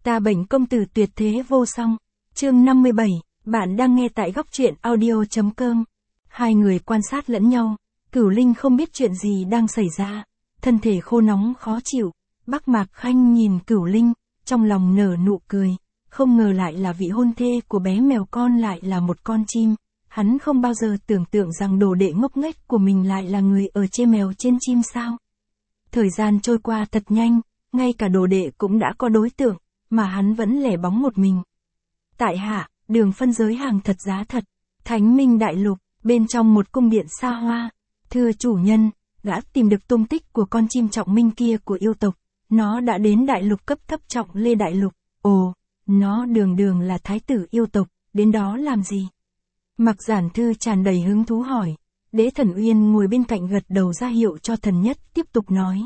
Ta bệnh công tử tuyệt thế vô song. Chương 57, bạn đang nghe tại góc truyện audio.com. Hai người quan sát lẫn nhau, Cửu Linh không biết chuyện gì đang xảy ra, thân thể khô nóng khó chịu. Bắc Mạc Khanh nhìn Cửu Linh, trong lòng nở nụ cười, không ngờ lại là vị hôn thê của bé mèo con lại là một con chim. Hắn không bao giờ tưởng tượng rằng đồ đệ ngốc nghếch của mình lại là người ở trên mèo trên chim sao. Thời gian trôi qua thật nhanh, ngay cả đồ đệ cũng đã có đối tượng, mà hắn vẫn lẻ bóng một mình. Tại hạ, đường phân giới hàng thật giá thật, Thánh Minh Đại Lục, bên trong một cung điện xa hoa. Thưa chủ nhân, gã tìm được tung tích của con chim trọng minh kia của yêu tộc, nó đã đến đại lục cấp thấp Trọng Lê Đại Lục. Ồ, nó đường là thái tử yêu tộc, đến đó làm gì? Mặc Giản Thư tràn đầy hứng thú hỏi. Đế Thần Uyên ngồi bên cạnh gật đầu ra hiệu cho Thần Nhất tiếp tục nói.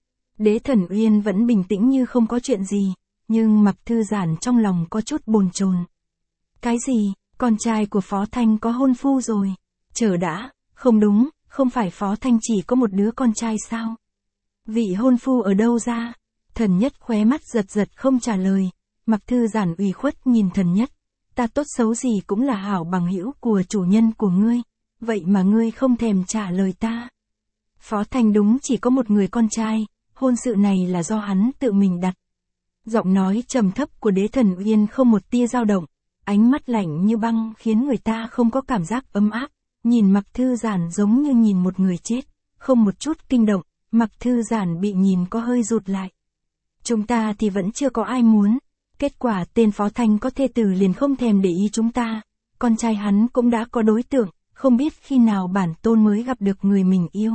Đế Thần Uyên vẫn bình tĩnh như không có chuyện gì, nhưng Mặc Thư Giản trong lòng có chút bồn chồn. Cái gì, con trai của Phó Thanh có hôn phu rồi? Chờ đã, không đúng, không phải Phó Thanh chỉ có một đứa con trai sao? Vị hôn phu ở đâu ra? Thần Nhất khóe mắt giật không trả lời. Mặc Thư Giản ủy khuất nhìn Thần Nhất. Ta tốt xấu gì cũng là hảo bằng hữu của chủ nhân của ngươi, vậy mà ngươi không thèm trả lời ta. Phó Thanh đúng chỉ có một người con trai, hôn sự này là do hắn tự mình đặt. Giọng nói trầm thấp của Đế Thần Uyên không một tia dao động, ánh mắt lạnh như băng khiến người ta không có cảm giác ấm áp, nhìn Mặc Thư Giản giống như nhìn một người chết, không một chút kinh động. Mặc Thư Giản bị nhìn có hơi rụt lại. Chúng ta thì vẫn chưa có ai muốn. Kết quả tên Phó Thanh có thê tử liền không thèm để ý chúng ta. Con trai hắn cũng đã có đối tượng, không biết khi nào bản tôn mới gặp được người mình yêu.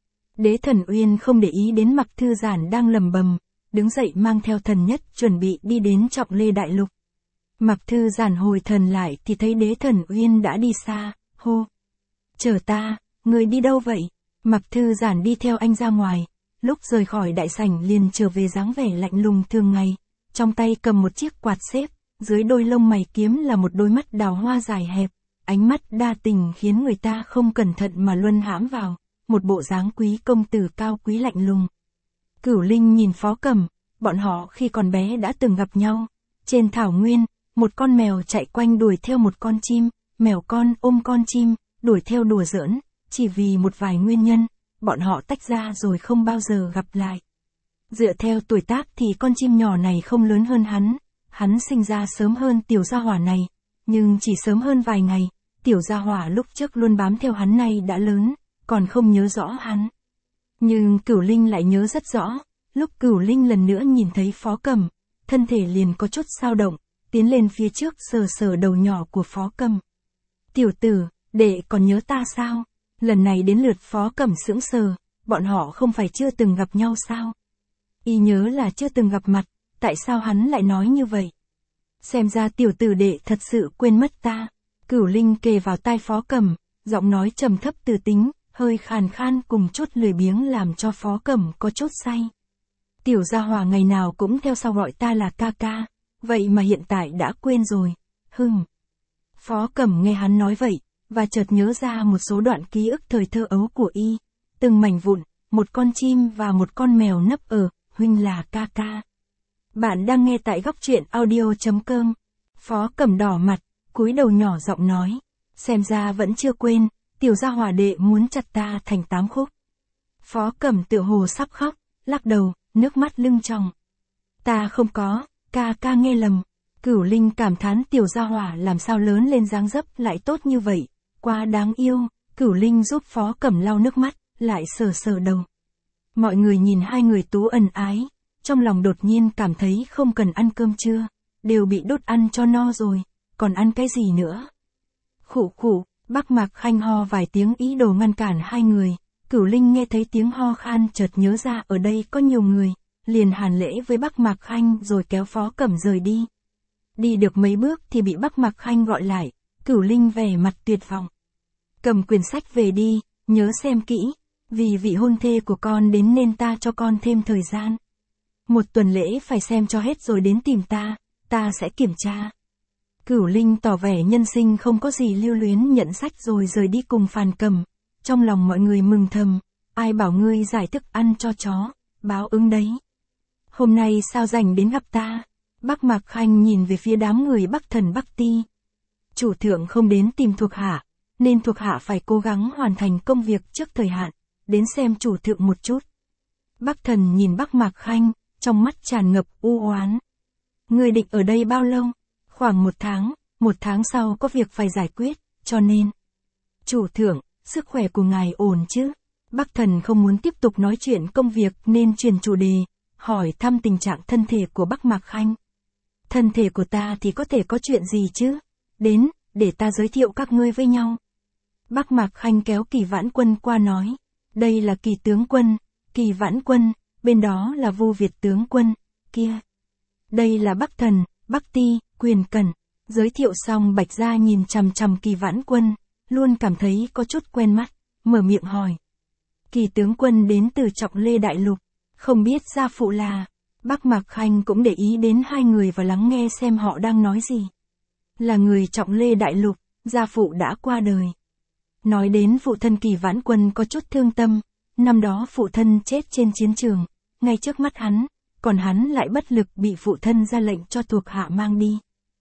Đế Thần Uyên không để ý đến Mặc Thư Giản đang lầm bầm, đứng dậy mang theo Thần Nhất chuẩn bị đi đến Trọng Lê Đại Lục. Mặc Thư Giản hồi thần lại thì thấy Đế Thần Uyên đã đi xa, hô. Chờ ta, người đi đâu vậy? Mặc Thư Giản đi theo anh ra ngoài, lúc rời khỏi đại sảnh liền trở về dáng vẻ lạnh lùng thường ngày. Trong tay cầm một chiếc quạt xếp, dưới đôi lông mày kiếm là một đôi mắt đào hoa dài hẹp, ánh mắt đa tình khiến người ta không cẩn thận mà luân hãm vào, một bộ dáng quý công tử cao quý lạnh lùng. Cửu Linh nhìn Phó Cẩm, bọn họ khi còn bé đã từng gặp nhau. Trên thảo nguyên, một con mèo chạy quanh đuổi theo một con chim, mèo con ôm con chim, đuổi theo đùa giỡn, chỉ vì một vài nguyên nhân, bọn họ tách ra rồi không bao giờ gặp lại. Dựa theo tuổi tác thì con chim nhỏ này không lớn hơn hắn sinh ra sớm hơn tiểu gia hỏa này, nhưng chỉ sớm hơn vài ngày, tiểu gia hỏa lúc trước luôn bám theo hắn này đã lớn, còn không nhớ rõ hắn. Nhưng Cửu Linh lại nhớ rất rõ, lúc Cửu Linh lần nữa nhìn thấy Phó Cẩm, thân thể liền có chút dao động, tiến lên phía trước sờ đầu nhỏ của Phó Cẩm. Tiểu tử, đệ còn nhớ ta sao? Lần này đến lượt Phó Cẩm sững sờ, bọn họ không phải chưa từng gặp nhau sao? Y nhớ là chưa từng gặp mặt, tại sao hắn lại nói như vậy? Xem ra tiểu tử đệ thật sự quên mất ta. Cửu Linh kề vào tai Phó Cẩm, giọng nói trầm thấp từ tính, hơi khàn khan cùng chút lười biếng làm cho Phó Cẩm có chút say. Tiểu gia hỏa ngày nào cũng theo sau gọi ta là ca ca, vậy mà hiện tại đã quên rồi. Phó Cẩm nghe hắn nói vậy, và chợt nhớ ra một số đoạn ký ức thời thơ ấu của y. Từng mảnh vụn, một con chim và một con mèo nấp ở, huynh là ca ca. Bạn đang nghe tại góc truyện audio.com. Phó Cẩm đỏ mặt, cúi đầu nhỏ giọng nói. Xem ra vẫn chưa quên, tiểu gia hỏa đệ muốn chặt ta thành 8 khúc. Phó Cẩm tựa hồ sắp khóc, lắc đầu, nước mắt lưng tròng. Ta không có, ca ca nghe lầm. Cửu Linh cảm thán tiểu gia hỏa làm sao lớn lên dáng dấp lại tốt như vậy, quá đáng yêu. Cửu Linh giúp Phó Cẩm lau nước mắt, lại sờ đầu. Mọi người nhìn hai người tú ân ái, trong lòng đột nhiên cảm thấy không cần ăn cơm trưa, đều bị đốt ăn cho no rồi, còn ăn cái gì nữa. Khụ khụ, Bắc Mạc Khanh ho vài tiếng ý đồ ngăn cản hai người. Cửu Linh nghe thấy tiếng ho khan chợt nhớ ra ở đây có nhiều người, liền hàn lễ với Bắc Mạc Khanh rồi kéo Phó Cẩm rời đi. Đi được mấy bước thì bị Bắc Mạc Khanh gọi lại, Cửu Linh vẻ mặt tuyệt vọng. Cầm quyển sách về đi, nhớ xem kỹ, vì vị hôn thê của con đến nên ta cho con thêm thời gian. 1 tuần lễ phải xem cho hết rồi đến tìm ta sẽ kiểm tra. Cửu Linh tỏ vẻ nhân sinh không có gì lưu luyến nhận sách rồi rời đi cùng Phàn Cầm. Trong lòng mọi người mừng thầm, ai bảo ngươi giải thức ăn cho chó, báo ứng đấy. Hôm nay sao rảnh đến gặp ta? Bắc Mạc Khanh nhìn về phía đám người Bắc Thần Bắc Ti. Chủ thượng không đến tìm thuộc hạ, nên thuộc hạ phải cố gắng hoàn thành công việc trước thời hạn, đến xem chủ thượng một chút. Bắc Thần nhìn Bắc Mạc Khanh, trong mắt tràn ngập u oán. Ngươi định ở đây bao lâu? Khoảng 1 tháng sau có việc phải giải quyết, cho nên. Chủ thượng, sức khỏe của ngài ổn chứ? Bắc Thần không muốn tiếp tục nói chuyện công việc nên chuyển chủ đề, hỏi thăm tình trạng thân thể của Bắc Mạc Khanh. Thân thể của ta thì có thể có chuyện gì chứ? Đến, để ta giới thiệu các ngươi với nhau. Bắc Mạc Khanh kéo Kỳ Vãn Quân qua nói. Đây là Kỳ tướng quân, Kỳ Vãn Quân, bên đó là Vu Việt tướng quân, kia. Đây là Bắc Thần, Bắc Ti, Quyền Cẩn. Giới thiệu xong Bạch Gia nhìn chằm chằm Kỳ Vãn Quân, luôn cảm thấy có chút quen mắt, mở miệng hỏi. Kỳ tướng quân đến từ Trọng Lê Đại Lục, không biết gia phụ là. Bắc Mạc Khanh cũng để ý đến hai người và lắng nghe xem họ đang nói gì. Là người Trọng Lê Đại Lục, gia phụ đã qua đời. Nói đến phụ thân Kỳ Vãn Quân có chút thương tâm, năm đó phụ thân chết trên chiến trường, ngay trước mắt hắn, còn hắn lại bất lực bị phụ thân ra lệnh cho thuộc hạ mang đi.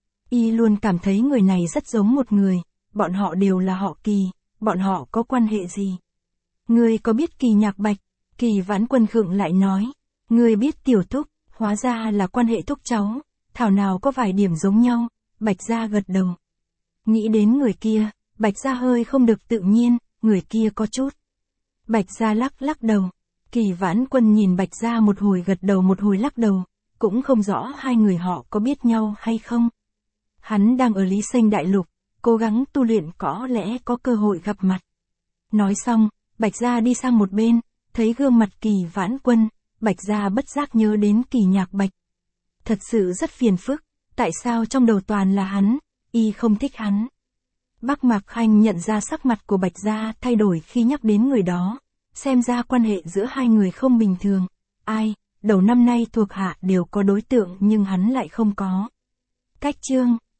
Y luôn cảm thấy người này rất giống một người, bọn họ đều là họ Kỳ, bọn họ có quan hệ gì? Ngươi có biết Kỳ Nhạc Bạch? Kỳ Vãn Quân khựng lại nói, ngươi biết Tiểu Thúc, hóa ra là quan hệ thúc cháu, thảo nào có vài điểm giống nhau. Bạch Gia gật đầu. Nghĩ đến người kia, Bạch Gia hơi không được tự nhiên, người kia có chút. Bạch Gia lắc đầu. Kỳ Vãn Quân nhìn Bạch Gia một hồi gật đầu một hồi lắc đầu, cũng không rõ hai người họ có biết nhau hay không. Hắn đang ở Lý Sinh Đại Lục, cố gắng tu luyện có lẽ có cơ hội gặp mặt. Nói xong, Bạch Gia đi sang một bên, thấy gương mặt Kỳ Vãn Quân, Bạch Gia bất giác nhớ đến Kỳ Nhạc Bạch. Thật sự rất phiền phức, tại sao trong đầu toàn là hắn, y không thích hắn. Bắc Mạc Khanh nhận ra sắc mặt của Bạch Gia thay đổi khi nhắc đến người đó, xem ra quan hệ giữa hai người không bình thường. Ai, đầu năm nay thuộc hạ đều có đối tượng nhưng hắn lại không có. Cách chương